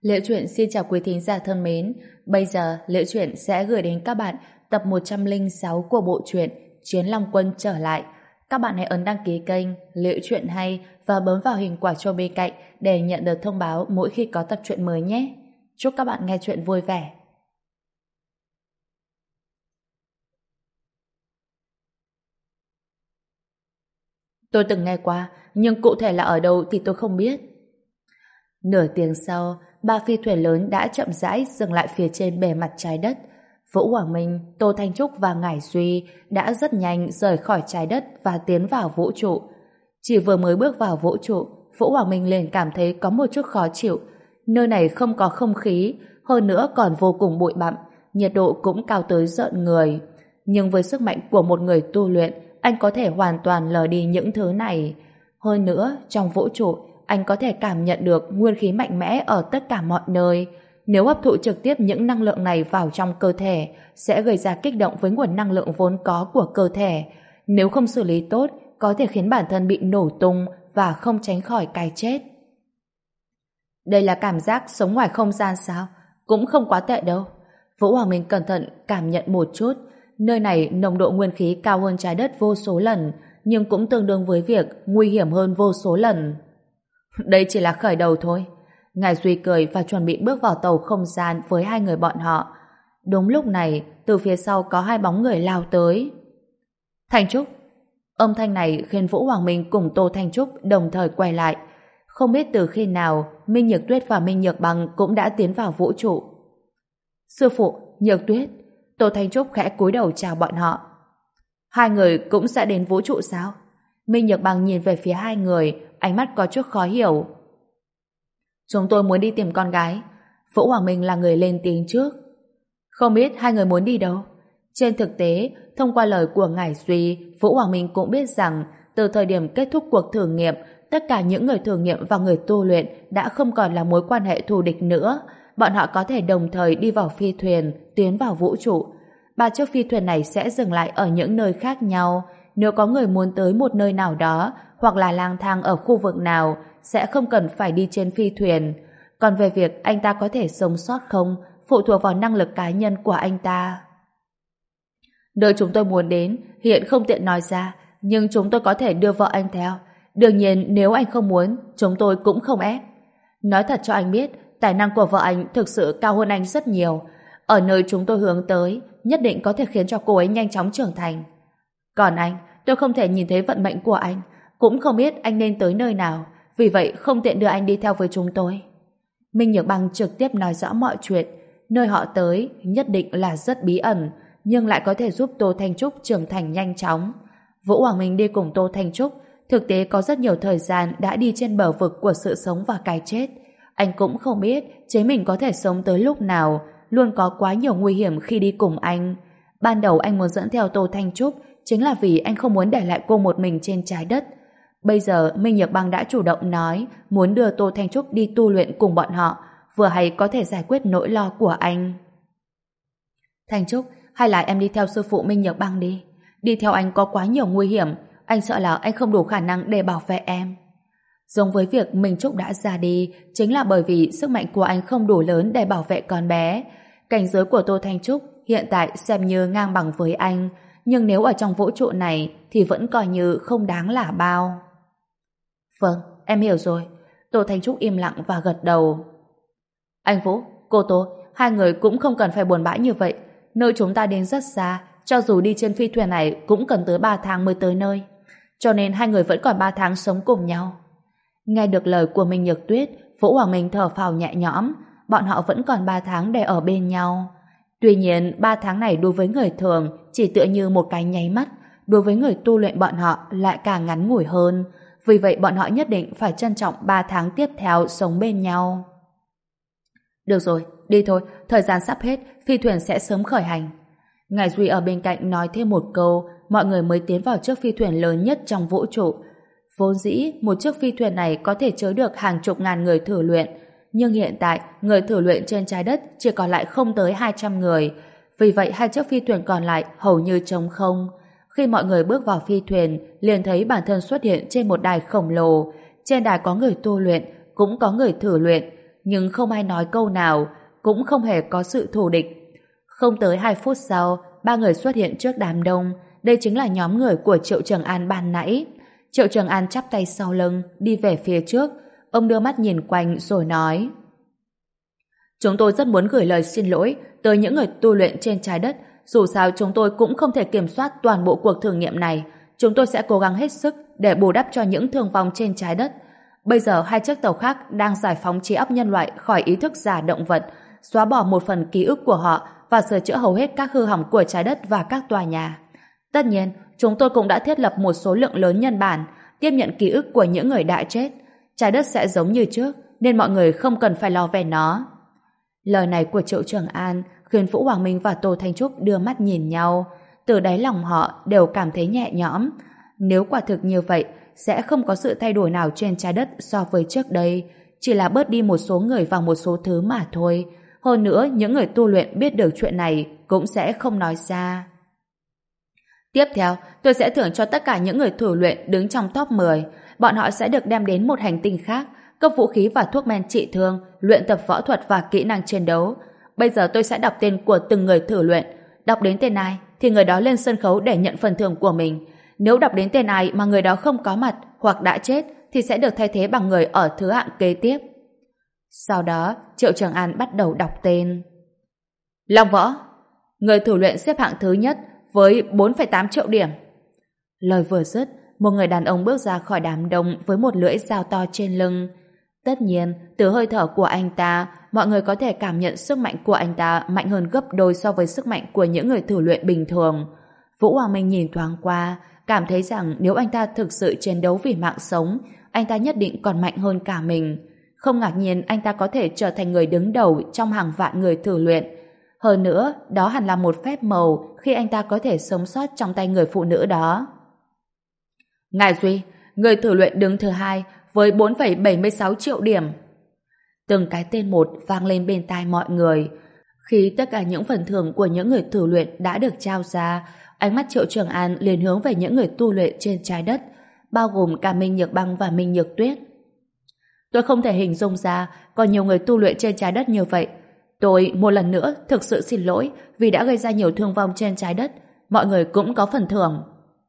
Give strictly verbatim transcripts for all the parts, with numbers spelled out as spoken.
Liễu Chuyện xin chào quý thính giả thân mến. Bây giờ Liễu Chuyện sẽ gửi đến các bạn tập một trăm lẻ sáu của bộ truyện Chiến Long Quân trở lại. Các bạn hãy ấn đăng ký kênh Liễu Chuyện hay và bấm vào hình quả chuông bên cạnh để nhận được thông báo mỗi khi có tập truyện mới nhé. Chúc các bạn nghe truyện vui vẻ. Tôi từng nghe qua, nhưng cụ thể là ở đâu thì tôi không biết. Nửa tiếng sau, ba phi thuyền lớn đã chậm rãi dừng lại phía trên bề mặt trái đất. Vũ Hoàng Minh, Tô Thanh Trúc và Ngải Duy đã rất nhanh rời khỏi trái đất và tiến vào vũ trụ. Chỉ vừa mới bước vào vũ trụ, Vũ Hoàng Minh liền cảm thấy có một chút khó chịu. Nơi này không có không khí, hơn nữa còn vô cùng bụi bặm, nhiệt độ cũng cao tới rợn người. Nhưng với sức mạnh của một người tu luyện, anh có thể hoàn toàn lờ đi những thứ này. Hơn nữa, trong vũ trụ, anh có thể cảm nhận được nguyên khí mạnh mẽ ở tất cả mọi nơi. Nếu hấp thụ trực tiếp những năng lượng này vào trong cơ thể, sẽ gây ra kích động với nguồn năng lượng vốn có của cơ thể. Nếu không xử lý tốt, có thể khiến bản thân bị nổ tung và không tránh khỏi cái chết. Đây là cảm giác sống ngoài không gian sao? Cũng không quá tệ đâu. Vũ Hoàng Minh cẩn thận cảm nhận một chút. Nơi này nồng độ nguyên khí cao hơn trái đất vô số lần, nhưng cũng tương đương với việc nguy hiểm hơn vô số lần. Đây chỉ là khởi đầu thôi. Ngài Duy cười và chuẩn bị bước vào tàu không gian với hai người bọn họ. Đúng lúc này, từ phía sau có hai bóng người lao tới. Thanh Trúc. Âm thanh này khiến Vũ Hoàng Minh cùng Tô Thanh Trúc đồng thời quay lại. Không biết từ khi nào, Minh Nhược Tuyết và Minh Nhược Bằng cũng đã tiến vào vũ trụ. Sư phụ, Nhược Tuyết. Tô Thanh Trúc khẽ cúi đầu chào bọn họ. Hai người cũng sẽ đến vũ trụ sao? Minh Nhược Bằng nhìn về phía hai người, ánh mắt có chút khó hiểu. Chúng tôi muốn đi tìm con gái. Vũ Hoàng Minh là người lên tiếng trước. Không biết hai người muốn đi đâu? Trên thực tế, thông qua lời của Ngải Duy, Vũ Hoàng Minh cũng biết rằng từ thời điểm kết thúc cuộc thử nghiệm, tất cả những người thử nghiệm và người tu luyện đã không còn là mối quan hệ thù địch nữa. Bọn họ có thể đồng thời đi vào phi thuyền, tiến vào vũ trụ. Ba chiếc phi thuyền này sẽ dừng lại ở những nơi khác nhau. Nếu có người muốn tới một nơi nào đó hoặc là lang thang ở khu vực nào sẽ không cần phải đi trên phi thuyền. Còn về việc anh ta có thể sống sót không phụ thuộc vào năng lực cá nhân của anh ta. Nơi chúng tôi muốn đến hiện không tiện nói ra, nhưng chúng tôi có thể đưa vợ anh theo. Đương nhiên nếu anh không muốn, chúng tôi cũng không ép. Nói thật cho anh biết, tài năng của vợ anh thực sự cao hơn anh rất nhiều. Ở nơi chúng tôi hướng tới, nhất định có thể khiến cho cô ấy nhanh chóng trưởng thành. Còn anh, tôi không thể nhìn thấy vận mệnh của anh, cũng không biết anh nên tới nơi nào, vì vậy không tiện đưa anh đi theo với chúng tôi. Minh Nhược Bằng trực tiếp nói rõ mọi chuyện. Nơi họ tới nhất định là rất bí ẩn, nhưng lại có thể giúp Tô Thanh Trúc trưởng thành nhanh chóng. Vũ Hoàng Minh đi cùng Tô Thanh Trúc, thực tế có rất nhiều thời gian đã đi trên bờ vực của sự sống và cái chết. Anh cũng không biết chính mình có thể sống tới lúc nào, luôn có quá nhiều nguy hiểm khi đi cùng anh. Ban đầu anh muốn dẫn theo Tô Thanh Trúc chính là vì anh không muốn để lại cô một mình trên trái đất. Bây giờ Minh Nhược Băng đã chủ động nói muốn đưa Tô Thanh Trúc đi tu luyện cùng bọn họ, vừa hay có thể giải quyết nỗi lo của anh. Thanh Trúc, hay là em đi theo sư phụ Minh Nhược Băng đi. Đi theo anh có quá nhiều nguy hiểm, anh sợ là anh không đủ khả năng để bảo vệ em. Giống với việc Minh Trúc đã ra đi, chính là bởi vì sức mạnh của anh không đủ lớn để bảo vệ con bé. Cảnh giới của Tô Thanh Trúc hiện tại xem như ngang bằng với anh, nhưng nếu ở trong vũ trụ này thì vẫn coi như không đáng là bao. Vâng, em hiểu rồi. Tô Thanh Trúc im lặng và gật đầu. Anh Vũ, cô Tô, hai người cũng không cần phải buồn bã như vậy. Nơi chúng ta đến rất xa, cho dù đi trên phi thuyền này cũng cần tới ba tháng mới tới nơi. Cho nên hai người vẫn còn ba tháng sống cùng nhau. Nghe được lời của Minh Nhược Tuyết, Vũ Hoàng Minh thở phào nhẹ nhõm. Bọn họ vẫn còn ba tháng để ở bên nhau. Tuy nhiên, ba tháng này đối với người thường chỉ tựa như một cái nháy mắt, đối với người tu luyện bọn họ lại càng ngắn ngủi hơn. Vì vậy bọn họ nhất định phải trân trọng ba tháng tiếp theo sống bên nhau. Được rồi, đi thôi, thời gian sắp hết, phi thuyền sẽ sớm khởi hành. Ngài Duy ở bên cạnh nói thêm một câu, mọi người mới tiến vào chiếc phi thuyền lớn nhất trong vũ trụ. Vốn dĩ, một chiếc phi thuyền này có thể chứa được hàng chục ngàn người thử luyện, nhưng hiện tại, người thử luyện trên trái đất chỉ còn lại không tới hai trăm người. Vì vậy, hai chiếc phi thuyền còn lại hầu như trống không. Khi mọi người bước vào phi thuyền, liền thấy bản thân xuất hiện trên một đài khổng lồ. Trên đài có người tu luyện, cũng có người thử luyện. nhưng không ai nói câu nào, cũng không hề có sự thù địch. Không tới hai phút sau, ba người xuất hiện trước đám đông. Đây chính là nhóm người của Triệu Trường An ban nãy. Triệu Trường An chắp tay sau lưng, đi về phía trước. Ông đưa mắt nhìn quanh rồi nói: Chúng tôi rất muốn gửi lời xin lỗi tới những người tu luyện trên trái đất. Dù sao chúng tôi cũng không thể kiểm soát toàn bộ cuộc thử nghiệm này. Chúng tôi sẽ cố gắng hết sức để bù đắp cho những thương vong trên trái đất. Bây giờ hai chiếc tàu khác đang giải phóng trí óc nhân loại khỏi ý thức giả động vật, xóa bỏ một phần ký ức của họ và sửa chữa hầu hết các hư hỏng của trái đất và các tòa nhà. Tất nhiên, chúng tôi cũng đã thiết lập một số lượng lớn nhân bản, tiếp nhận ký ức của những người đã chết. Trái đất sẽ giống như trước, nên mọi người không cần phải lo về nó. Lời này của Triệu Trường An khiến Vũ Hoàng Minh và Tô Thanh Trúc đưa mắt nhìn nhau. Từ đáy lòng họ đều cảm thấy nhẹ nhõm. Nếu quả thực như vậy, sẽ không có sự thay đổi nào trên trái đất so với trước đây. Chỉ là bớt đi một số người và một số thứ mà thôi. Hơn nữa, những người tu luyện biết được chuyện này cũng sẽ không nói ra. Tiếp theo, tôi sẽ thưởng cho tất cả những người thử luyện đứng trong top mười. Bọn họ sẽ được đem đến một hành tinh khác, cấp vũ khí và thuốc men trị thương, luyện tập võ thuật và kỹ năng chiến đấu. Bây giờ tôi sẽ đọc tên của từng người thử luyện. Đọc đến tên ai thì người đó lên sân khấu để nhận phần thưởng của mình. Nếu đọc đến tên ai mà người đó không có mặt hoặc đã chết thì sẽ được thay thế bằng người ở thứ hạng kế tiếp. Sau đó, Triệu Trường An bắt đầu đọc tên. Long Võ, người thử luyện xếp hạng thứ nhất với bốn phẩy tám triệu điểm. Lời vừa dứt, một người đàn ông bước ra khỏi đám đông với một lưỡi dao to trên lưng. Tất nhiên, từ hơi thở của anh ta, mọi người có thể cảm nhận sức mạnh của anh ta mạnh hơn gấp đôi so với sức mạnh của những người thử luyện bình thường. Vũ Hoàng Minh nhìn thoáng qua, cảm thấy rằng nếu anh ta thực sự chiến đấu vì mạng sống, anh ta nhất định còn mạnh hơn cả mình. Không ngạc nhiên anh ta có thể trở thành người đứng đầu trong hàng vạn người thử luyện. Hơn nữa, đó hẳn là một phép màu khi anh ta có thể sống sót trong tay người phụ nữ đó. Ngài Duy, người thử luyện đứng thứ hai với bốn phẩy bảy mươi sáu triệu điểm. Từng cái tên một vang lên bên tai mọi người. Khi tất cả những phần thưởng của những người thử luyện đã được trao ra, ánh mắt Triệu Trường An liền hướng về những người tu luyện trên trái đất, bao gồm cả Minh Nhược Băng và Minh Nhược Tuyết. Tôi không thể hình dung ra có nhiều người tu luyện trên trái đất như vậy. Tôi một lần nữa thực sự xin lỗi vì đã gây ra nhiều thương vong trên trái đất. Mọi người cũng có phần thưởng.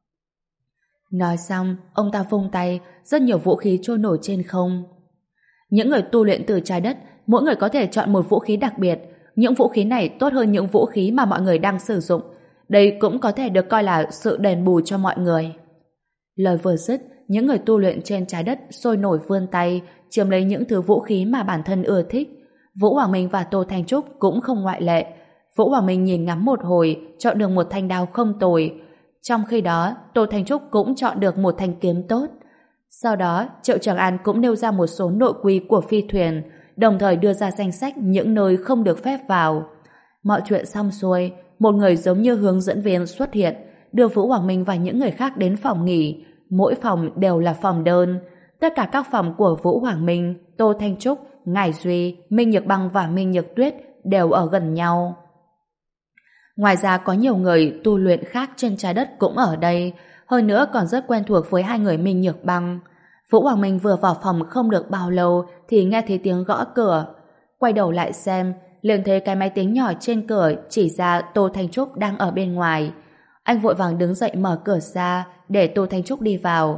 Nói xong, ông ta vung tay, rất nhiều vũ khí trôi nổi trên không. Những người tu luyện từ trái đất, mỗi người có thể chọn một vũ khí đặc biệt. Những vũ khí này tốt hơn những vũ khí mà mọi người đang sử dụng. Đây cũng có thể được coi là sự đền bù cho mọi người. Lời vừa dứt, những người tu luyện trên trái đất sôi nổi vươn tay, chiếm lấy những thứ vũ khí mà bản thân ưa thích. Vũ Hoàng Minh và Tô Thanh Trúc cũng không ngoại lệ. Vũ Hoàng Minh nhìn ngắm một hồi, chọn được một thanh đao không tồi. Trong khi đó, Tô Thanh Trúc cũng chọn được một thanh kiếm tốt. Sau đó, Triệu Trường An cũng nêu ra một số nội quy của phi thuyền, đồng thời đưa ra danh sách những nơi không được phép vào. Mọi chuyện xong xuôi, một người giống như hướng dẫn viên xuất hiện, đưa Vũ Hoàng Minh và những người khác đến phòng nghỉ. Mỗi phòng đều là phòng đơn. Tất cả các phòng của Vũ Hoàng Minh, Tô Thanh Trúc, Ngải Duy, Minh Nhược Băng và Minh Nhược Tuyết đều ở gần nhau. Ngoài ra có nhiều người tu luyện khác trên trái đất cũng ở đây, hơn nữa còn rất quen thuộc với hai người Minh Nhược Băng. Vũ Hoàng Minh vừa vào phòng không được bao lâu thì nghe thấy tiếng gõ cửa. Quay đầu lại xem, liền thấy cái máy tính nhỏ trên cửa chỉ ra Tô Thanh Trúc đang ở bên ngoài. Anh vội vàng đứng dậy mở cửa ra để Tô Thanh Trúc đi vào.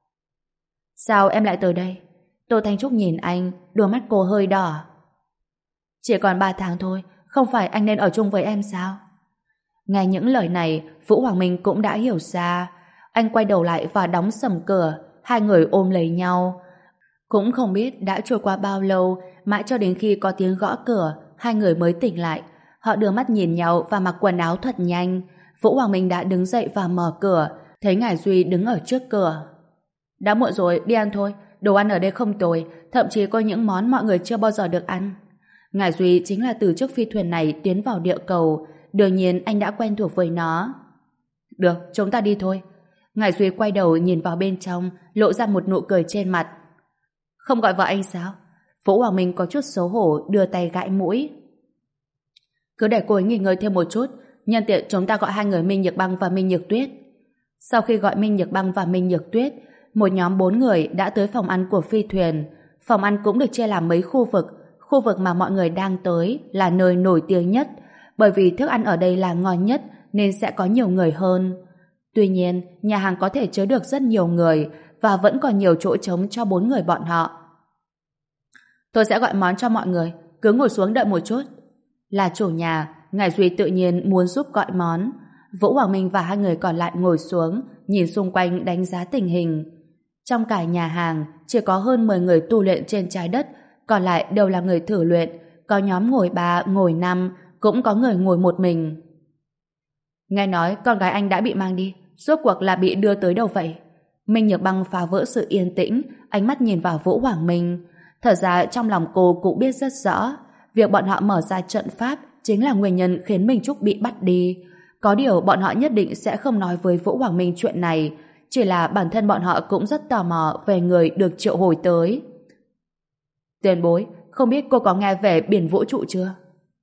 Sao em lại tới đây? Tô Thanh Trúc nhìn anh, đôi mắt cô hơi đỏ. Chỉ còn ba tháng thôi, không phải anh nên ở chung với em sao? Nghe những lời này, Vũ Hoàng Minh cũng đã hiểu ra. Anh quay đầu lại và đóng sầm cửa, hai người ôm lấy nhau. Cũng không biết đã trôi qua bao lâu, mãi cho đến khi có tiếng gõ cửa, hai người mới tỉnh lại. Họ đưa mắt nhìn nhau và mặc quần áo thật nhanh. Vũ Hoàng Minh đã đứng dậy và mở cửa, thấy Ngải Duy đứng ở trước cửa. Đã muộn rồi, đi ăn thôi. Đồ ăn ở đây không tồi, thậm chí có những món mọi người chưa bao giờ được ăn. Ngải Duy chính là từ chiếc phi thuyền này tiến vào địa cầu, đương nhiên anh đã quen thuộc với nó. Được, chúng ta đi thôi. Ngải Duy quay đầu nhìn vào bên trong, lộ ra một nụ cười trên mặt. Không gọi vợ anh sao? Vũ Hoàng Minh có chút xấu hổ đưa tay gãi mũi. Cứ để cô ấy nghỉ ngơi thêm một chút, nhân tiện chúng ta gọi hai người Minh Nhược Băng và Minh Nhược Tuyết. Sau khi gọi Minh Nhược Băng và Minh Nhược Tuyết, một nhóm bốn người đã tới phòng ăn của phi thuyền. Phòng ăn cũng được chia làm mấy khu vực. khu vực mà mọi người đang tới là nơi nổi tiếng nhất, bởi vì thức ăn ở đây là ngon nhất nên sẽ có nhiều người hơn. Tuy nhiên, nhà hàng có thể chứa được rất nhiều người và vẫn còn nhiều chỗ trống cho bốn người bọn họ. Tôi sẽ gọi món cho mọi người, cứ ngồi xuống đợi một chút. Là chủ nhà, Ngải Duy tự nhiên muốn giúp gọi món. Vũ Hoàng Minh và hai người còn lại ngồi xuống, nhìn xung quanh đánh giá tình hình. Trong cả nhà hàng, chỉ có hơn mười người tu luyện trên trái đất, còn lại đều là người thử luyện, có nhóm ngồi ba, ngồi năm, cũng có người ngồi một mình. Nghe nói con gái anh đã bị mang đi, rốt cuộc là bị đưa tới đâu vậy? Minh Nhược Băng phá vỡ sự yên tĩnh, ánh mắt nhìn vào Vũ Hoàng Minh. Thật ra trong lòng cô cũng biết rất rõ, việc bọn họ mở ra trận pháp chính là nguyên nhân khiến Minh Trúc bị bắt đi. Có điều bọn họ nhất định sẽ không nói với Vũ Hoàng Minh chuyện này, chỉ là bản thân bọn họ cũng rất tò mò về người được triệu hồi tới. Tiền bối, không biết cô có nghe về biển vũ trụ chưa?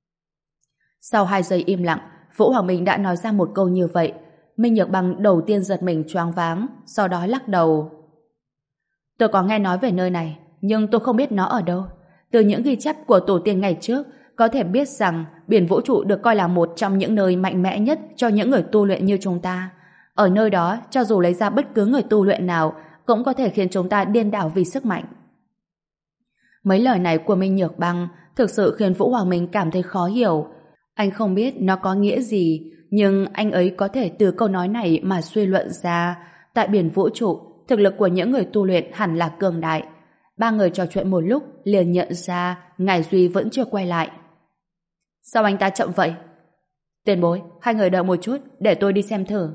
Sau hai giây im lặng, Vũ Hoàng Minh đã nói ra một câu như vậy. Minh Nhược Băng đầu tiên giật mình choáng váng, sau đó lắc đầu. Tôi có nghe nói về nơi này, nhưng tôi không biết nó ở đâu. Từ những ghi chép của tổ tiên ngày trước, có thể biết rằng biển vũ trụ được coi là một trong những nơi mạnh mẽ nhất cho những người tu luyện như chúng ta. Ở nơi đó, cho dù lấy ra bất cứ người tu luyện nào, cũng có thể khiến chúng ta điên đảo vì sức mạnh. Mấy lời này của Minh Nhược Băng thực sự khiến Vũ Hoàng Minh cảm thấy khó hiểu. Anh không biết nó có nghĩa gì, nhưng anh ấy có thể từ câu nói này mà suy luận ra, tại biển vũ trụ, thực lực của những người tu luyện hẳn là cường đại. Ba người trò chuyện một lúc liền nhận ra Ngải Duy vẫn chưa quay lại. Sao anh ta chậm vậy? Tiền bối, hai người đợi một chút để tôi đi xem thử.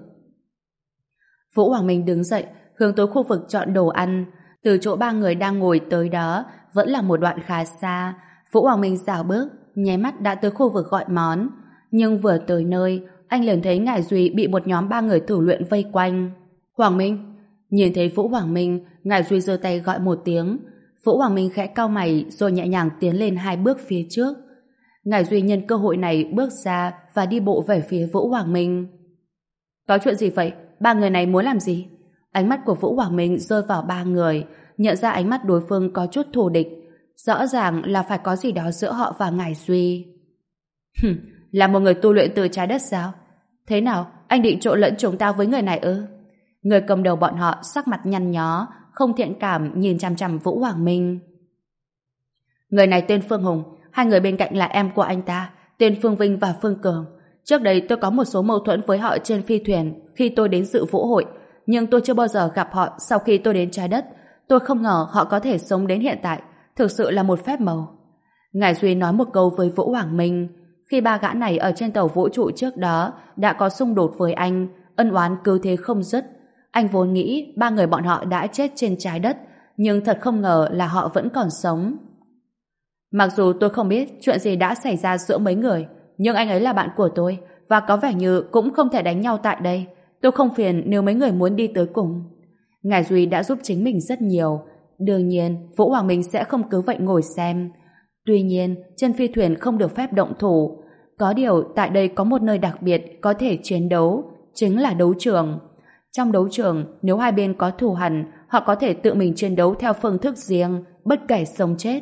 Vũ Hoàng Minh đứng dậy, hướng tới khu vực chọn đồ ăn. Từ chỗ ba người đang ngồi tới đó vẫn là một đoạn khá xa. Vũ Hoàng Minh dạo bước, nháy mắt đã tới khu vực gọi món. Nhưng vừa tới nơi, anh liền thấy Ngải Duy bị một nhóm ba người thử luyện vây quanh. Hoàng Minh! Nhìn thấy Vũ Hoàng Minh, Ngải Duy giơ tay gọi một tiếng. Vũ Hoàng Minh khẽ cau mày rồi nhẹ nhàng tiến lên hai bước phía trước. Ngải Duy nhân cơ hội này bước ra và đi bộ về phía Vũ Hoàng Minh. Có chuyện gì vậy? Ba người này muốn làm gì? Ánh mắt của Vũ Hoàng Minh rơi vào ba người, nhận ra ánh mắt đối phương có chút thù địch. Rõ ràng là phải có gì đó giữa họ và Ngải Duy. Hừm, là một người tu luyện từ trái đất sao? Thế nào, anh định trộn lẫn chúng ta với người này ư? Người cầm đầu bọn họ sắc mặt nhăn nhó, không thiện cảm nhìn chằm chằm Vũ Hoàng Minh. Người này tên Phương Hùng, hai người bên cạnh là em của anh ta, tên Phương Vinh và Phương Cường. Trước đây tôi có một số mâu thuẫn với họ trên phi thuyền khi tôi đến dự vũ hội, nhưng tôi chưa bao giờ gặp họ sau khi tôi đến trái đất. Tôi không ngờ họ có thể sống đến hiện tại, thực sự là một phép màu. Ngải Duy nói một câu với Vũ Hoàng Minh. Khi ba gã này ở trên tàu vũ trụ trước đó đã có xung đột với anh, ân oán cứ thế không dứt. Anh vốn nghĩ ba người bọn họ đã chết trên trái đất, nhưng thật không ngờ là họ vẫn còn sống. Mặc dù tôi không biết chuyện gì đã xảy ra giữa mấy người, nhưng anh ấy là bạn của tôi và có vẻ như cũng không thể đánh nhau tại đây. Tôi không phiền nếu mấy người muốn đi tới cùng. Ngải Duy đã giúp chính mình rất nhiều. Đương nhiên, Vũ Hoàng Minh sẽ không cứ vậy ngồi xem. Tuy nhiên, trên phi thuyền không được phép động thủ. Có điều, tại đây có một nơi đặc biệt có thể chiến đấu, chính là đấu trường. Trong đấu trường, nếu hai bên có thù hằn, họ có thể tự mình chiến đấu theo phương thức riêng, bất kể sống chết.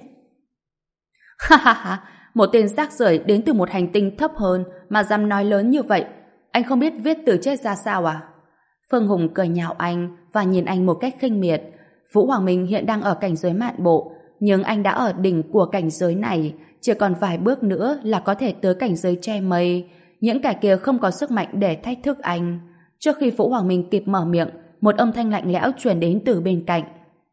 Ha ha ha, một tên rác rưởi đến từ một hành tinh thấp hơn mà dám nói lớn như vậy. Anh không biết viết từ chết ra sao à? Phương Hùng cười nhạo anh và nhìn anh một cách khinh miệt. Vũ Hoàng Minh hiện đang ở cảnh giới mạn bộ, nhưng anh đã ở đỉnh của cảnh giới này, chỉ còn vài bước nữa là có thể tới cảnh giới che mây. Những kẻ kia không có sức mạnh để thách thức anh. Trước khi Vũ Hoàng Minh kịp mở miệng, một âm thanh lạnh lẽo truyền đến từ bên cạnh.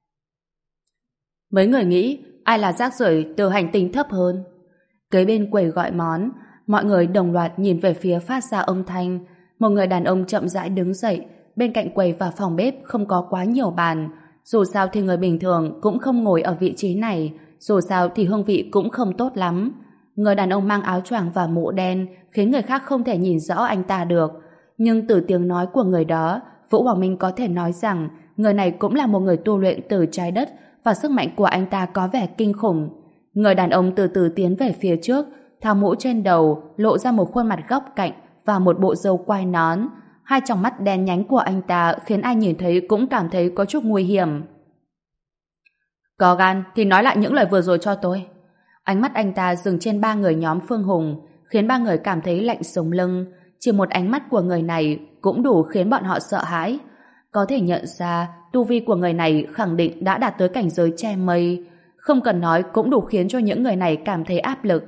Mấy người nghĩ ai là rác rưởi từ hành tinh thấp hơn? Kế bên quầy gọi món, mọi người đồng loạt nhìn về phía phát ra âm thanh. Một người đàn ông chậm rãi đứng dậy. Bên cạnh quầy và phòng bếp không có quá nhiều bàn. Dù sao thì người bình thường cũng không ngồi ở vị trí này. Dù sao thì hương vị cũng không tốt lắm. Người đàn ông mang áo choàng và mũ đen khiến người khác không thể nhìn rõ anh ta được. Nhưng từ tiếng nói của người đó, Vũ Hoàng Minh có thể nói rằng người này cũng là một người tu luyện từ trái đất và sức mạnh của anh ta có vẻ kinh khủng. Người đàn ông từ từ tiến về phía trước, tháo mũ trên đầu, lộ ra một khuôn mặt góc cạnh và một bộ râu quai nón. Hai tròng mắt đen nhánh của anh ta khiến ai nhìn thấy cũng cảm thấy có chút nguy hiểm. Có gan thì nói lại những lời vừa rồi cho tôi. Ánh mắt anh ta dừng trên ba người nhóm Phương Hùng, khiến ba người cảm thấy lạnh sống lưng. Chỉ một ánh mắt của người này cũng đủ khiến bọn họ sợ hãi. Có thể nhận ra tu vi của người này khẳng định đã đạt tới cảnh giới che mây. Không cần nói cũng đủ khiến cho những người này cảm thấy áp lực.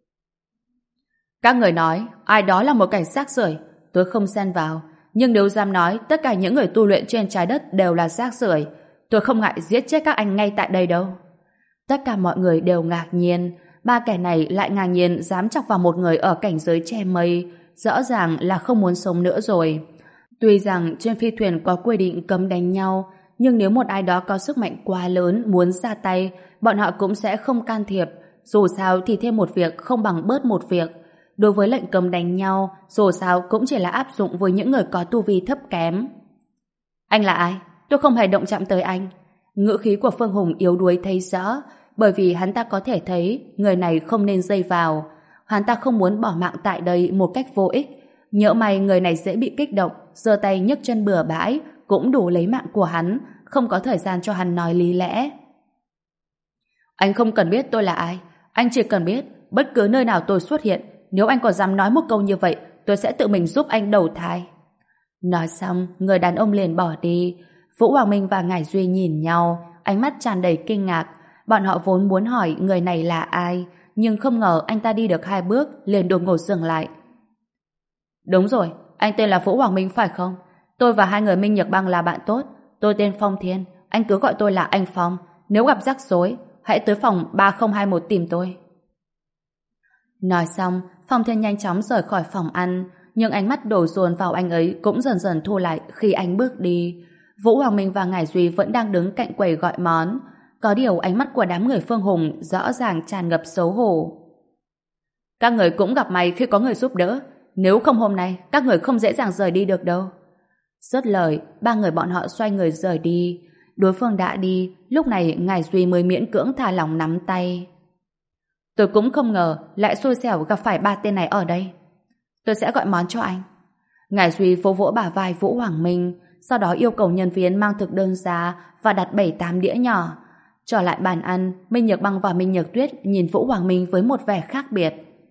Các người nói ai đó là một cảnh rác rưởi, tôi không xen vào. Nhưng nếu dám nói tất cả những người tu luyện trên trái đất đều là rác rưởi, tôi không ngại giết chết các anh ngay tại đây đâu. Tất cả mọi người đều ngạc nhiên. Ba kẻ này lại ngang nhiên dám chọc vào một người ở cảnh giới che mây, rõ ràng là không muốn sống nữa rồi. Tuy rằng trên phi thuyền có quy định cấm đánh nhau, nhưng nếu một ai đó có sức mạnh quá lớn muốn ra tay, bọn họ cũng sẽ không can thiệp. Dù sao thì thêm một việc không bằng bớt một việc. Đối với lệnh cấm đánh nhau, dù sao cũng chỉ là áp dụng với những người có tu vi thấp kém. Anh là ai? Tôi không hề động chạm tới anh. Ngữ khí của Phương Hùng yếu đuối thấy rõ, bởi vì hắn ta có thể thấy người này không nên dây vào. Hắn ta không muốn bỏ mạng tại đây một cách vô ích. Nhỡ may người này dễ bị kích động, giơ tay nhấc chân bừa bãi, cũng đủ lấy mạng của hắn, không có thời gian cho hắn nói lý lẽ. Anh không cần biết tôi là ai, anh chỉ cần biết bất cứ nơi nào tôi xuất hiện, nếu anh còn dám nói một câu như vậy, tôi sẽ tự mình giúp anh đầu thai. Nói xong, người đàn ông liền bỏ đi. Vũ Hoàng Minh và Ngải Duy nhìn nhau, ánh mắt tràn đầy kinh ngạc. Bọn họ vốn muốn hỏi người này là ai, nhưng không ngờ anh ta đi được hai bước, liền đột ngột dừng lại. Đúng rồi, anh tên là Vũ Hoàng Minh phải không? Tôi và hai người Minh Nhược Băng là bạn tốt. Tôi tên Phong Thiên, anh cứ gọi tôi là anh Phong. Nếu gặp rắc rối, hãy tới phòng ba không hai một tìm tôi. Nói xong, Phong Thiên nhanh chóng rời khỏi phòng ăn, nhưng ánh mắt đổ dồn vào anh ấy cũng dần dần thu lại khi anh bước đi. Vũ Hoàng Minh và Ngải Duy vẫn đang đứng cạnh quầy gọi món. Có điều ánh mắt của đám người Phương Hùng rõ ràng tràn ngập xấu hổ. Các người cũng gặp may khi có người giúp đỡ. Nếu không hôm nay, các người không dễ dàng rời đi được đâu. Dứt lời, ba người bọn họ xoay người rời đi. Đối phương đã đi, lúc này Ngải Duy mới miễn cưỡng thả lỏng nắm tay. Tôi cũng không ngờ lại xui xẻo gặp phải ba tên này ở đây. Tôi sẽ gọi món cho anh. Ngải Duy vỗ vỗ bả vai Vũ Hoàng Minh, sau đó yêu cầu nhân viên mang thực đơn ra và đặt bảy tám đĩa nhỏ. Trở lại bàn ăn, Minh Nhược Băng và Minh Nhược Tuyết nhìn Vũ Hoàng Minh với một vẻ khác biệt.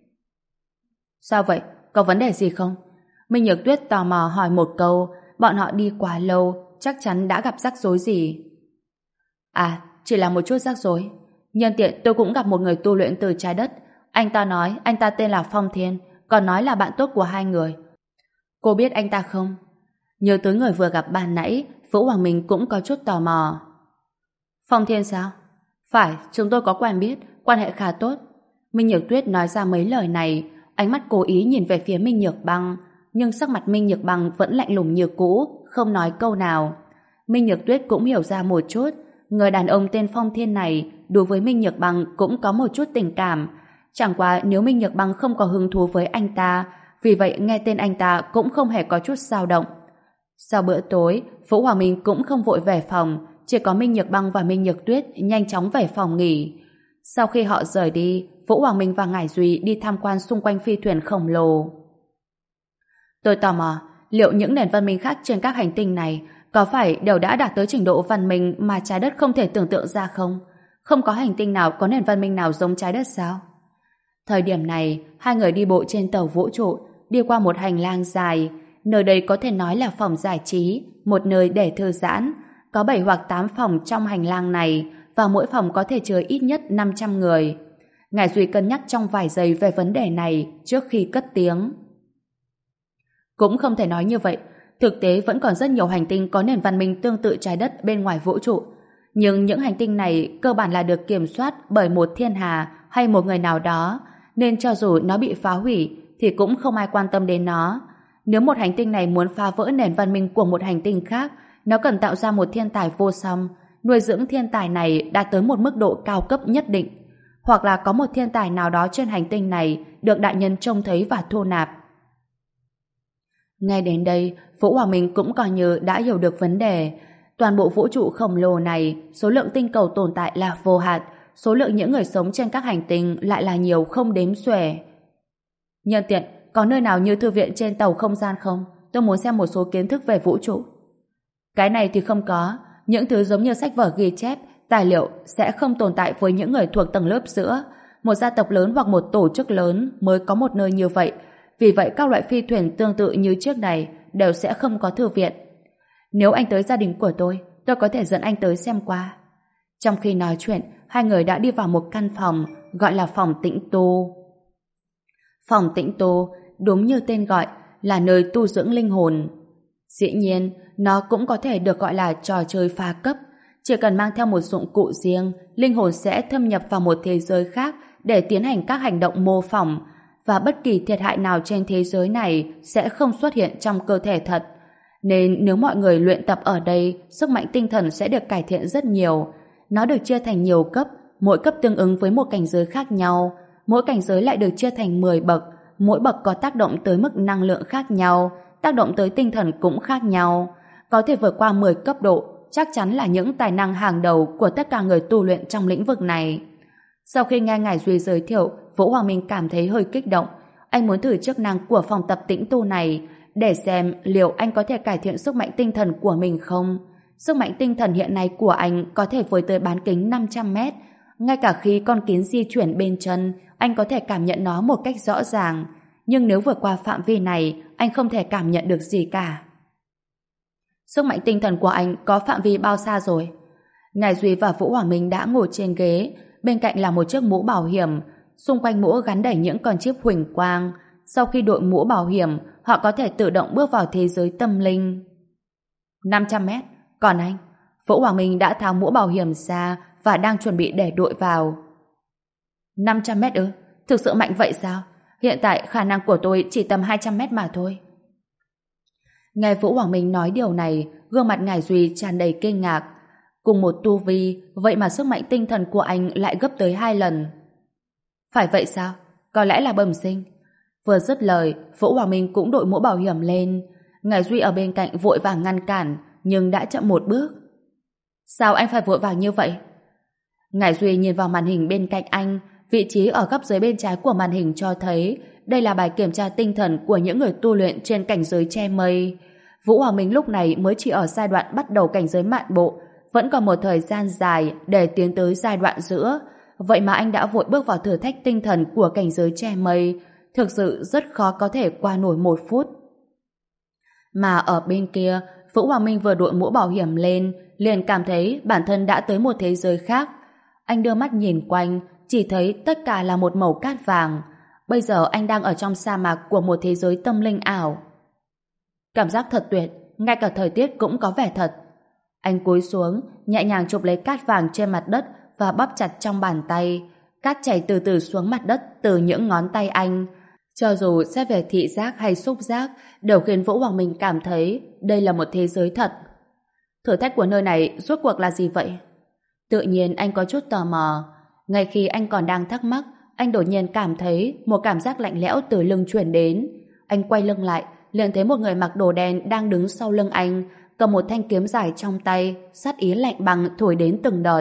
Sao vậy? Có vấn đề gì không? Minh Nhược Tuyết tò mò hỏi một câu. Bọn họ đi quá lâu, chắc chắn đã gặp rắc rối gì. À, chỉ là một chút rắc rối. Nhân tiện tôi cũng gặp một người tu luyện từ trái đất. Anh ta nói anh ta tên là Phong Thiên, còn nói là bạn tốt của hai người. Cô biết anh ta không? Nhớ tới người vừa gặp ban nãy, Vũ Hoàng Minh cũng có chút tò mò. Phong Thiên sao? Phải, chúng tôi có quen biết, quan hệ khá tốt. Minh Nhược Tuyết nói ra mấy lời này, ánh mắt cố ý nhìn về phía Minh Nhược Băng, nhưng sắc mặt Minh Nhược Băng vẫn lạnh lùng như cũ, không nói câu nào. Minh Nhược Tuyết cũng hiểu ra một chút, người đàn ông tên Phong Thiên này đối với Minh Nhược Băng cũng có một chút tình cảm. Chẳng qua nếu Minh Nhược Băng không có hứng thú với anh ta, vì vậy nghe tên anh ta cũng không hề có chút dao động. Sau bữa tối, Vũ Hoàng Minh cũng không vội về phòng, chỉ có Minh Nhược Băng và Minh Nhược Tuyết nhanh chóng về phòng nghỉ. Sau khi họ rời đi, Vũ Hoàng Minh và Ngải Duy đi tham quan xung quanh phi thuyền khổng lồ. Tôi tò mò, liệu những nền văn minh khác trên các hành tinh này có phải đều đã đạt tới trình độ văn minh mà trái đất không thể tưởng tượng ra không? Không có hành tinh nào có nền văn minh nào giống trái đất sao? Thời điểm này, hai người đi bộ trên tàu vũ trụ, đi qua một hành lang dài. Nơi đây có thể nói là phòng giải trí, một nơi để thư giãn. Có bảy hoặc tám phòng trong hành lang này, và mỗi phòng có thể chứa ít nhất năm trăm người. Ngải Duy cân nhắc trong vài giây về vấn đề này trước khi cất tiếng. Cũng không thể nói như vậy. Thực tế vẫn còn rất nhiều hành tinh có nền văn minh tương tự trái đất bên ngoài vũ trụ. Nhưng những hành tinh này cơ bản là được kiểm soát bởi một thiên hà hay một người nào đó, nên cho dù nó bị phá hủy thì cũng không ai quan tâm đến nó. Nếu một hành tinh này muốn phá vỡ nền văn minh của một hành tinh khác, nó cần tạo ra một thiên tài vô song, nuôi dưỡng thiên tài này đạt tới một mức độ cao cấp nhất định, hoặc là có một thiên tài nào đó trên hành tinh này được đại nhân trông thấy và thu nạp. Ngay đến đây, Vũ Hoàng Minh cũng coi như đã hiểu được vấn đề. Toàn bộ vũ trụ khổng lồ này, số lượng tinh cầu tồn tại là vô hạn, số lượng những người sống trên các hành tinh lại là nhiều không đếm xuể. Nhân tiện, có nơi nào như thư viện trên tàu không gian không? Tôi muốn xem một số kiến thức về vũ trụ. Cái này thì không có. Những thứ giống như sách vở ghi chép, tài liệu sẽ không tồn tại với những người thuộc tầng lớp giữa. Một gia tộc lớn hoặc một tổ chức lớn mới có một nơi như vậy. Vì vậy các loại phi thuyền tương tự như trước này đều sẽ không có thư viện. Nếu anh tới gia đình của tôi, tôi có thể dẫn anh tới xem qua. Trong khi nói chuyện, hai người đã đi vào một căn phòng gọi là phòng tĩnh tu. Phòng tĩnh tu, đúng như tên gọi, là nơi tu dưỡng linh hồn. Dĩ nhiên, nó cũng có thể được gọi là trò chơi phá cấp. Chỉ cần mang theo một dụng cụ riêng, linh hồn sẽ thâm nhập vào một thế giới khác để tiến hành các hành động mô phỏng, và bất kỳ thiệt hại nào trên thế giới này sẽ không xuất hiện trong cơ thể thật. Nên nếu mọi người luyện tập ở đây, sức mạnh tinh thần sẽ được cải thiện rất nhiều. Nó được chia thành nhiều cấp, mỗi cấp tương ứng với một cảnh giới khác nhau. Mỗi cảnh giới lại được chia thành mười bậc, mỗi bậc có tác động tới mức năng lượng khác nhau, tác động tới tinh thần cũng khác nhau. Có thể vượt qua mười cấp độ, chắc chắn là những tài năng hàng đầu của tất cả người tu luyện trong lĩnh vực này. Sau khi nghe Ngài Duy giới thiệu, Vũ Hoàng Minh cảm thấy hơi kích động. Anh muốn thử chức năng của phòng tập tĩnh tu này để xem liệu anh có thể cải thiện sức mạnh tinh thần của mình không. Sức mạnh tinh thần hiện nay của anh có thể với tới bán kính năm trăm mét. Ngay cả khi con kiến di chuyển bên chân, anh có thể cảm nhận nó một cách rõ ràng. Nhưng nếu vượt qua phạm vi này, anh không thể cảm nhận được gì cả. Sức mạnh tinh thần của anh có phạm vi bao xa rồi? Ngài Duy và Vũ Hoàng Minh đã ngồi trên ghế, bên cạnh là một chiếc mũ bảo hiểm, xung quanh mũ gắn đầy những con chip huỳnh quang. Sau khi đội mũ bảo hiểm, họ có thể tự động bước vào thế giới tâm linh. năm trăm mét, còn anh? Vũ Hoàng Minh đã tháo mũ bảo hiểm ra và đang chuẩn bị để đội vào. năm trăm mét ư? Thực sự mạnh vậy sao? Hiện tại khả năng của tôi chỉ tầm hai trăm mét mà thôi. Nghe Vũ Hoàng Minh nói điều này, gương mặt Ngài Duy tràn đầy kinh ngạc. Cùng một tu vi, vậy mà sức mạnh tinh thần của anh lại gấp tới hai lần. Phải vậy sao? Có lẽ là bẩm sinh. Vừa dứt lời, Vũ Hoàng Minh cũng đội mũ bảo hiểm lên. Ngài Duy ở bên cạnh vội vàng ngăn cản, nhưng đã chậm một bước. Sao anh phải vội vàng như vậy? Ngài Duy nhìn vào màn hình bên cạnh anh, vị trí ở góc dưới bên trái của màn hình cho thấy đây là bài kiểm tra tinh thần của những người tu luyện trên cảnh giới che mây. Vũ Hoàng Minh lúc này mới chỉ ở giai đoạn bắt đầu cảnh giới mạn bộ, vẫn còn một thời gian dài để tiến tới giai đoạn giữa. Vậy mà anh đã vội bước vào thử thách tinh thần của cảnh giới che mây, thực sự rất khó có thể qua nổi một phút. Mà ở bên kia, Vũ Hoàng Minh vừa đội mũ bảo hiểm lên, liền cảm thấy bản thân đã tới một thế giới khác. Anh đưa mắt nhìn quanh, chỉ thấy tất cả là một màu cát vàng. Bây giờ anh đang ở trong sa mạc của một thế giới tâm linh ảo. Cảm giác thật tuyệt, ngay cả thời tiết cũng có vẻ thật. Anh cúi xuống, nhẹ nhàng chụp lấy cát vàng trên mặt đất và bóp chặt trong bàn tay. Cát chảy từ từ xuống mặt đất từ những ngón tay anh. Cho dù xét về thị giác hay xúc giác, đều khiến Vũ Hoàng Minh cảm thấy đây là một thế giới thật. Thử thách của nơi này rốt cuộc là gì vậy? Tự nhiên anh có chút tò mò. Ngay khi anh còn đang thắc mắc, anh đột nhiên cảm thấy một cảm giác lạnh lẽo từ lưng truyền đến. Anh quay lưng lại, liền thấy một người mặc đồ đen đang đứng sau lưng anh, cầm một thanh kiếm dài trong tay, sát ý lạnh băng thổi đến từng đợt.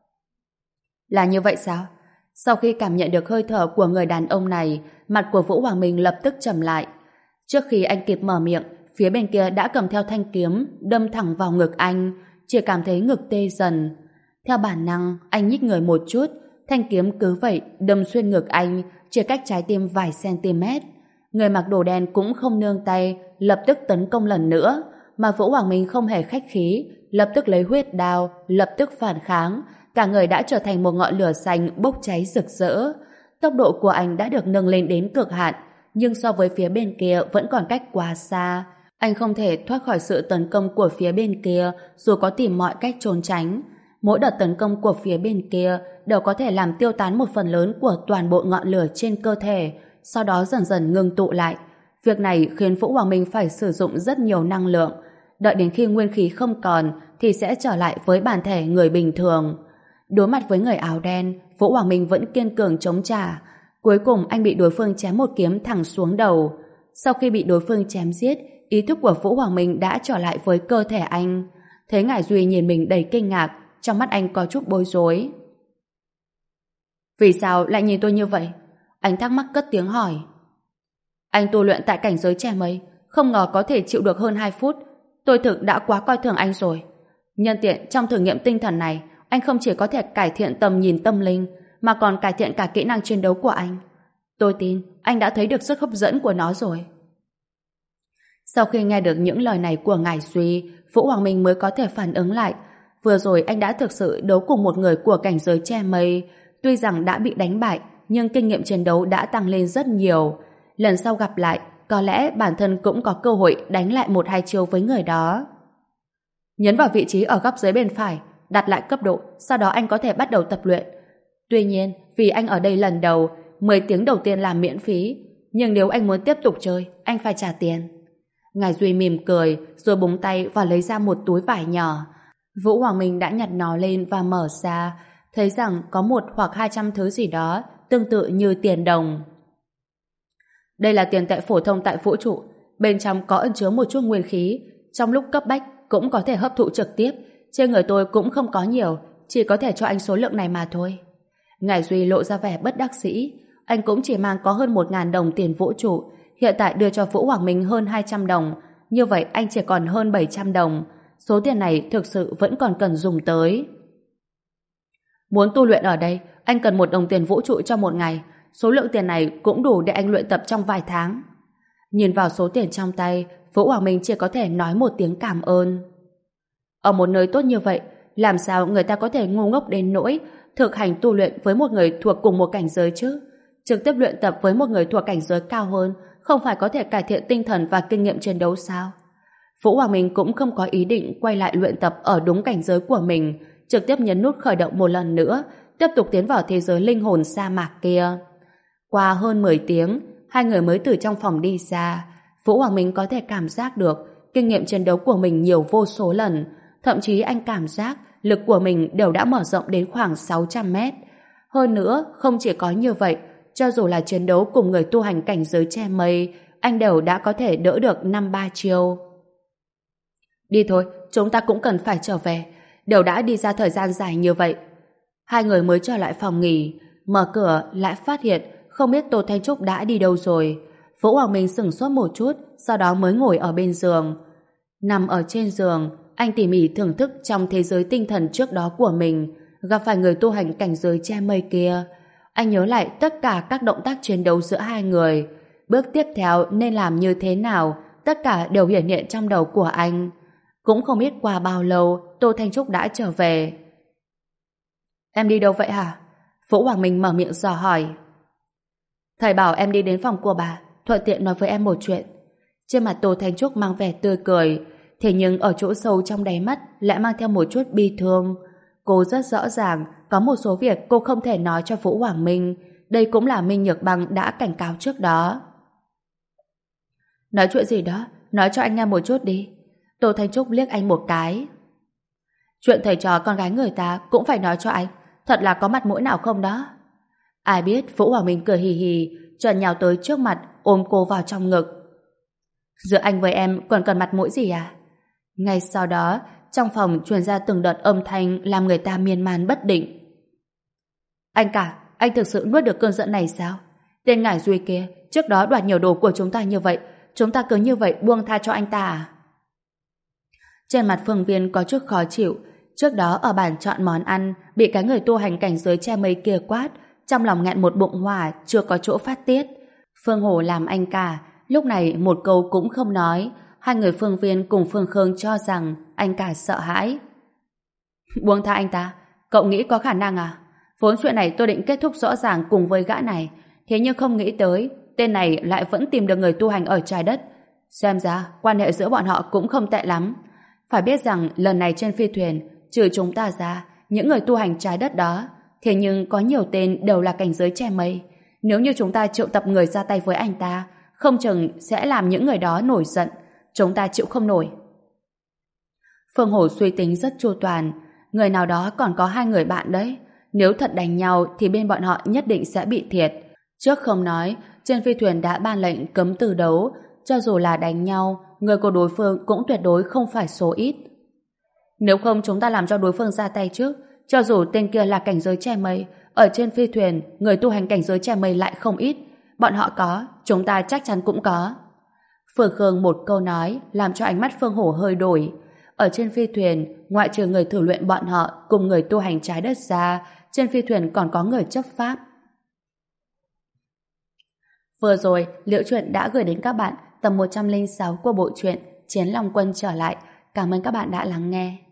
Là như vậy sao? Sau khi cảm nhận được hơi thở của người đàn ông này, mặt của Vũ Hoàng Minh lập tức trầm lại. Trước khi anh kịp mở miệng, phía bên kia đã cầm theo thanh kiếm, đâm thẳng vào ngực anh, chỉ cảm thấy ngực tê dần. Theo bản năng, anh nhích người một chút, thanh kiếm cứ vậy đâm xuyên ngực anh, chỉ cách trái tim vài cm. Người mặc đồ đen cũng không nương tay, lập tức tấn công lần nữa, mà Vũ Hoàng Minh không hề khách khí, lập tức lấy huyết đao, lập tức phản kháng, cả người đã trở thành một ngọn lửa xanh bốc cháy rực rỡ. Tốc độ của anh đã được nâng lên đến cực hạn, nhưng so với phía bên kia vẫn còn cách quá xa. Anh không thể thoát khỏi sự tấn công của phía bên kia, dù có tìm mọi cách trốn tránh. Mỗi đợt tấn công của phía bên kia đều có thể làm tiêu tán một phần lớn của toàn bộ ngọn lửa trên cơ thể, sau đó dần dần ngưng tụ lại. Việc này khiến Vũ Hoàng Minh phải sử dụng rất nhiều năng lượng. Đợi đến khi nguyên khí không còn thì sẽ trở lại với bản thể người bình thường. Đối mặt với người áo đen, Vũ Hoàng Minh vẫn kiên cường chống trả. Cuối cùng anh bị đối phương chém một kiếm thẳng xuống đầu. Sau khi bị đối phương chém giết, ý thức của Vũ Hoàng Minh đã trở lại với cơ thể anh. Thấy Ngải Duy nhìn mình đầy kinh ngạc, trong mắt anh có chút bối rối. Vì sao lại nhìn tôi như vậy? Anh thắc mắc cất tiếng hỏi. Anh tu luyện tại cảnh giới che mây, không ngờ có thể chịu được hơn hai phút. Tôi thực đã quá coi thường anh rồi. Nhân tiện trong thử nghiệm tinh thần này, anh không chỉ có thể cải thiện tầm nhìn tâm linh, mà còn cải thiện cả kỹ năng chiến đấu của anh. Tôi tin anh đã thấy được sức hấp dẫn của nó rồi. Sau khi nghe được những lời này của Ngải Duy, Vũ Hoàng Minh mới có thể phản ứng lại. Vừa rồi anh đã thực sự đấu cùng một người của cảnh giới che mây. Tuy rằng đã bị đánh bại, nhưng kinh nghiệm chiến đấu đã tăng lên rất nhiều. Lần sau gặp lại, có lẽ bản thân cũng có cơ hội đánh lại một hai chiêu với người đó. Nhấn vào vị trí ở góc dưới bên phải, đặt lại cấp độ, sau đó anh có thể bắt đầu tập luyện. Tuy nhiên, vì anh ở đây lần đầu, mười tiếng đầu tiên là miễn phí, nhưng nếu anh muốn tiếp tục chơi, anh phải trả tiền. Ngải Duy mỉm cười, rồi búng tay và lấy ra một túi vải nhỏ. Vũ Hoàng Minh đã nhặt nó lên và mở ra, thấy rằng có một hoặc hai trăm thứ gì đó, tương tự như tiền đồng. Đây là tiền tệ phổ thông tại vũ trụ, bên trong có ẩn chứa một chút nguyên khí, trong lúc cấp bách cũng có thể hấp thụ trực tiếp. Trên người tôi cũng không có nhiều, chỉ có thể cho anh số lượng này mà thôi. Ngải Duy lộ ra vẻ bất đắc dĩ. Anh cũng chỉ mang có hơn một ngàn đồng tiền vũ trụ, hiện tại đưa cho Vũ Hoàng Minh hơn hai trăm đồng, như vậy anh chỉ còn hơn bảy trăm đồng. Số tiền này thực sự vẫn còn cần dùng tới. Muốn tu luyện ở đây, anh cần một đồng tiền vũ trụ cho một ngày. Số lượng tiền này cũng đủ để anh luyện tập trong vài tháng. Nhìn vào số tiền trong tay, Vũ Hoàng Minh chỉ có thể nói một tiếng cảm ơn. Ở một nơi tốt như vậy, làm sao người ta có thể ngu ngốc đến nỗi thực hành tu luyện với một người thuộc cùng một cảnh giới chứ? Trực tiếp luyện tập với một người thuộc cảnh giới cao hơn không phải có thể cải thiện tinh thần và kinh nghiệm chiến đấu sao? Vũ Hoàng Minh cũng không có ý định quay lại luyện tập ở đúng cảnh giới của mình, trực tiếp nhấn nút khởi động một lần nữa, tiếp tục tiến vào thế giới linh hồn sa mạc kia. Qua hơn mười tiếng, hai người mới từ trong phòng đi ra. Vũ Hoàng Minh có thể cảm giác được kinh nghiệm chiến đấu của mình nhiều vô số lần, thậm chí anh cảm giác lực của mình đều đã mở rộng đến khoảng sáu trăm mét. Hơn nữa, không chỉ có như vậy, cho dù là chiến đấu cùng người tu hành cảnh giới che mây, anh đều đã có thể đỡ được năm ba chiêu. Đi thôi, chúng ta cũng cần phải trở về. Đều đã đi ra thời gian dài như vậy. Hai người mới trở lại phòng nghỉ, mở cửa lại phát hiện không biết Tô Thanh Trúc đã đi đâu rồi. Vũ Hoàng Minh sửng sốt một chút, sau đó mới ngồi ở bên giường. Nằm ở trên giường, anh tỉ mỉ thưởng thức trong thế giới tinh thần trước đó của mình, gặp phải người tu hành cảnh giới che mây kia. Anh nhớ lại tất cả các động tác chiến đấu giữa hai người. Bước tiếp theo nên làm như thế nào, tất cả đều hiển hiện trong đầu của anh. Cũng không biết qua bao lâu, Tô Thanh Trúc đã trở về. Em đi đâu vậy hả? Vũ Hoàng Minh mở miệng dò hỏi. Thầy bảo em đi đến phòng của bà, thuận tiện nói với em một chuyện. Trên mặt Tô Thanh Trúc mang vẻ tươi cười, thế nhưng ở chỗ sâu trong đáy mắt lại mang theo một chút bi thương. Cô rất rõ ràng có một số việc cô không thể nói cho Vũ Hoàng Minh. Đây cũng là Minh Nhược Băng đã cảnh cáo trước đó. Nói chuyện gì đó, nói cho anh nghe một chút đi. Tô Thanh Trúc liếc anh một cái. Chuyện thầy trò con gái người ta cũng phải nói cho anh, thật là có mặt mũi nào không đó. Ai biết Vũ Hoàng Minh cười hì hì, trần nhào tới trước mặt ôm cô vào trong ngực. Giữa anh với em còn cần mặt mũi gì à? Ngay sau đó, trong phòng truyền ra từng đợt âm thanh làm người ta miên man bất định. Anh cả, anh thực sự nuốt được cơn giận này sao? Tên Ngải Duy kia trước đó đoạt nhiều đồ của chúng ta như vậy, chúng ta cứ như vậy buông tha cho anh ta à? Trên mặt Phương Viên có chút khó chịu. Trước đó ở bàn chọn món ăn bị cái người tu hành cảnh giới che mây kia quát, trong lòng nghẹn một bụng hỏa chưa có chỗ phát tiết. Phương Hổ làm anh cả, lúc này một câu cũng không nói. Hai người Phương Viên cùng Phương Khương cho rằng anh cả sợ hãi. Buông tha anh ta, cậu nghĩ có khả năng à? Vốn chuyện này tôi định kết thúc rõ ràng cùng với gã này, thế nhưng không nghĩ tới tên này lại vẫn tìm được người tu hành ở trái đất. Xem ra quan hệ giữa bọn họ cũng không tệ lắm. Phải biết rằng lần này trên phi thuyền, trừ chúng ta ra, những người tu hành trái đất đó, thế nhưng có nhiều tên đều là cảnh giới che mây. Nếu như chúng ta triệu tập người ra tay với anh ta, không chừng sẽ làm những người đó nổi giận. Chúng ta chịu không nổi. Phương Hổ suy tính rất chu toàn. Người nào đó còn có hai người bạn đấy. Nếu thật đánh nhau thì bên bọn họ nhất định sẽ bị thiệt. Trước không nói, trên phi thuyền đã ban lệnh cấm từ đấu. Cho dù là đánh nhau, người của đối phương cũng tuyệt đối không phải số ít. Nếu không chúng ta làm cho đối phương ra tay trước. Cho dù tên kia là cảnh giới che mây, ở trên phi thuyền, người tu hành cảnh giới che mây lại không ít. Bọn họ có, chúng ta chắc chắn cũng có. Phương Khương một câu nói làm cho ánh mắt Phương Hổ hơi đổi. Ở trên phi thuyền, ngoại trừ người thử luyện bọn họ cùng người tu hành trái đất ra, trên phi thuyền còn có người chấp pháp. Vừa rồi, Liễu Chuyện đã gửi đến các bạn tập một trăm lẻ sáu của bộ truyện Chiến Long Quân trở lại. Cảm ơn các bạn đã lắng nghe.